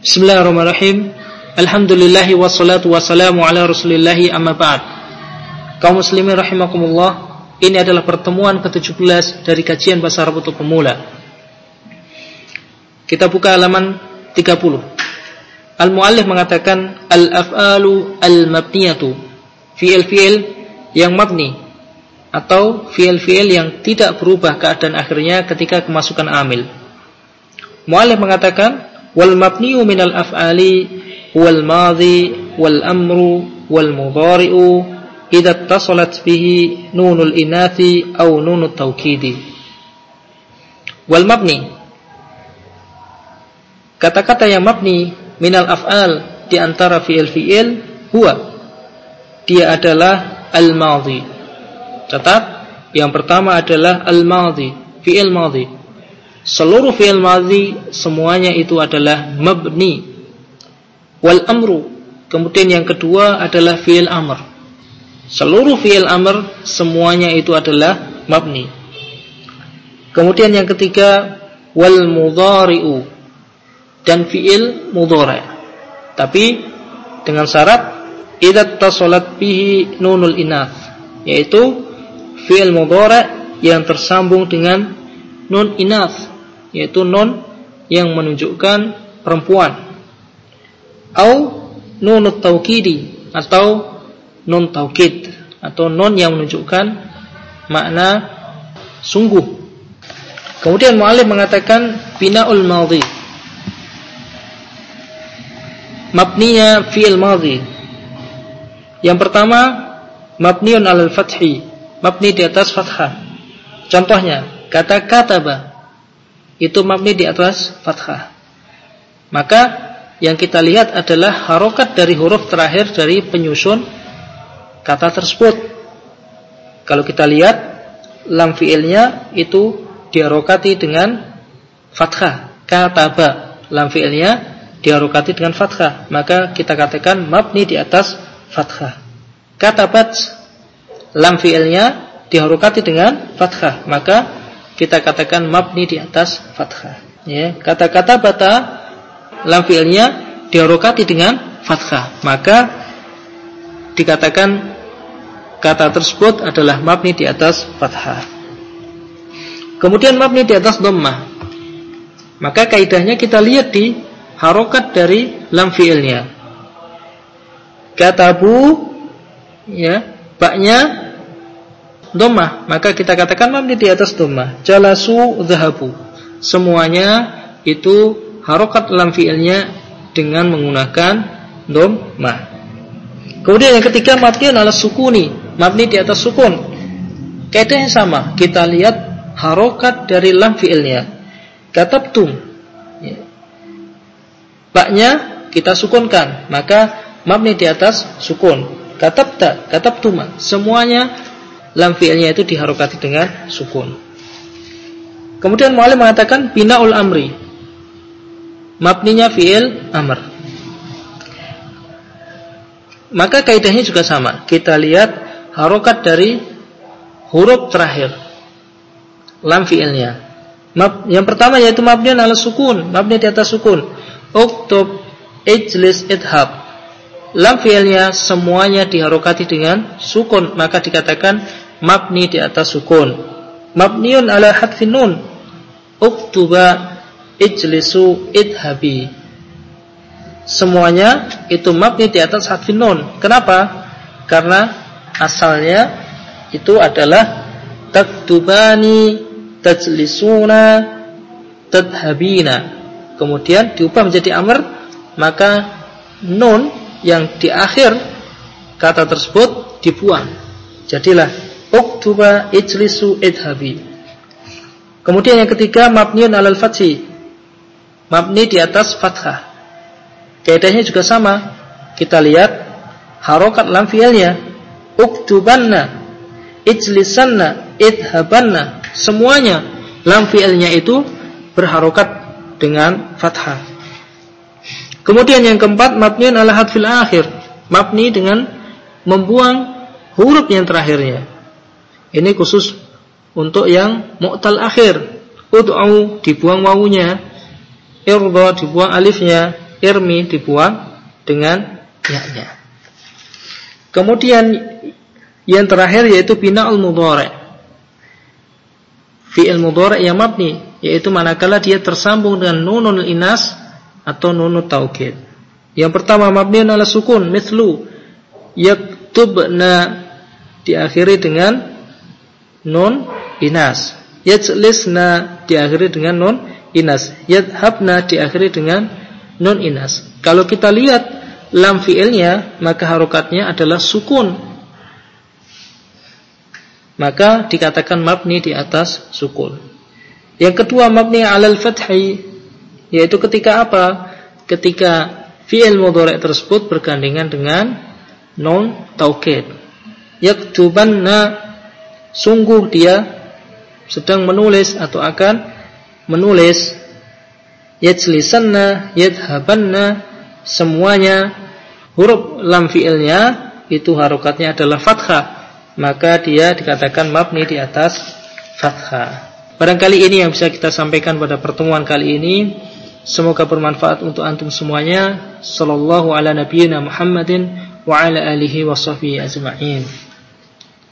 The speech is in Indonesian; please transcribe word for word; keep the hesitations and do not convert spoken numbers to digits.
Bismillahirrahmanirrahim. Alhamdulillahi wassalatu wassalamu ala rasulillahi amma ba'd. Kaum muslimin rahimakumullah, ini adalah pertemuan ke tujuh belas dari kajian bahasa Arab untuk pemula. Kita buka halaman tiga puluh. Al-muallif mengatakan al-af'alu al-mabniyatu, fi'il-fi'il yang mabni atau fi'il-fi'il yang tidak berubah keadaan akhirnya ketika kemasukan amil. Muallif mengatakan wal mabniyu minal af'ali wal madhi wal amru wal mudhari'u idza ittasalat bihi nunul inathi aw nunut taukidi. Wal mabni, kata-kata yang mabni minal af'al di antara fi'il-fi'il huwa, dia adalah al-madhi. Catat, yang pertama adalah al-madhi, fi'il madhi. Seluruh fi'il madhi semuanya itu adalah mabni. Wal amru, kemudian yang kedua adalah fi'il amr. Seluruh fi'il amr semuanya itu adalah mabni. Kemudian yang ketiga wal mudhari'u, dan fi'il mudhari'. Tapi dengan syarat idza tasalat bihi nunul inath, yaitu fi'il mudhari' yang tersambung dengan nun inath, yaitu nun yang menunjukkan perempuan, au nunut taukidi, atau nun taukid, atau nun yang menunjukkan makna sungguh. Kemudian mu'allif mengatakan bina'ul madhi, mabninya fi'il madhi. Yang pertama mabniun 'alal fathi, mabni di atas fathah. Contohnya kata kataba, itu mabni di atas fathah. Maka yang kita lihat adalah harokat dari huruf terakhir dari penyusun kata tersebut. Kalau kita lihat lam fi'ilnya itu diharokati dengan fathah. Kataba, lam fi'ilnya diharokati dengan fathah, maka kita katakan mabni di atas fathah. Katabat, lam fi'ilnya diharokati dengan fathah, maka kita katakan mabni di atas fathah. Ya, kata-kata bata lam fi'ilnya diharokati dengan fathah, maka dikatakan kata tersebut adalah mabni di atas fathah. Kemudian mabni di atas dhammah, maka kaidahnya kita lihat di harokat dari lam fi'ilnya. Katabu, ya, baknya dhammah, maka kita katakan mabni di atas dhammah. Jalasu dhahabu, semuanya itu harokat lam fi'ilnya dengan menggunakan dhammah. Kemudian yang ketiga mabniun 'ala sukuni, mabni di atas sukun. Kaidahnya sama, kita lihat harokat dari lam fi'ilnya. Katabtum, ya, baknya kita sukunkan, maka mabni di atas sukun. Katabta, katabtuma, semuanya lam fi'ilnya itu diharokati dengan sukun. Kemudian mu'allif mengatakan bina'ul amri, mabninya fi'il amr. Maka kaidahnya juga sama, kita lihat harokat dari huruf terakhir lam fi'ilnya. Mab, yang pertama yaitu mabniun 'ala sukun, mabni di atas sukun. Uktub, ijlis, idhab, lam fi'ilnya semuanya diharokati dengan sukun, maka dikatakan mabni di atas sukun. Mabniun 'ala hadfin nun, uktuba, ijlisu, idhabi, semuanya itu mabni di atas hadfin nun. Kenapa? Karena asalnya itu adalah taktubani, tajlisuna, tadhabina, kemudian diubah menjadi amr, maka nun yang di akhir kata tersebut dibuang, jadilah uktuba, ijlisu, idhabi. Kemudian yang ketiga mabniun 'alal fathi, mabni di atas fathah. Kaidahnya juga sama, kita lihat harokat lam fi'ilnya. Uktubanna, ijlisanna, idhabanna, semuanya lam fi'ilnya itu berharokat dengan fathah. Kemudian yang keempat mabniun 'ala hadfil akhir, mabni dengan membuang huruf yang terakhirnya. Ini khusus untuk yang mu'tal akhir. Ud'u dibuang wawunya, irda dibuang alifnya, irmi dibuang dengan ya-nya. Kemudian yang terakhir yaitu bina'ul mudhari'. Fi'il mudhari' yang mabni, yaitu manakala dia tersambung dengan nunul inas atau nunut taukid. Yang pertama mabniun ala sukun, mithlu yaktubna, diakhiri dengan nun inas. Yajlisna diakhiri dengan nun inas. Yadhabna diakhiri dengan nun inas. Kalau kita lihat lam fi'ilnya, maka harokatnya adalah sukun, maka dikatakan mabni di atas sukun. Yang kedua mabni alal fathi, yaitu ketika apa? Ketika fi'il mudhari' tersebut bergandengan dengan nun taukid. Yaktubanna, sungguh dia sedang menulis atau akan menulis. Yajlisanna, yadhabanna, semuanya huruf lam fi'ilnya itu harokatnya adalah fathah, maka dia dikatakan mabni di atas fathah. Barangkali ini yang bisa kita sampaikan pada pertemuan kali ini. Semoga bermanfaat untuk antum semuanya. Sallallahu ala nabiyyina Muhammadin wa ala alihi wa sahbihi ajma'in.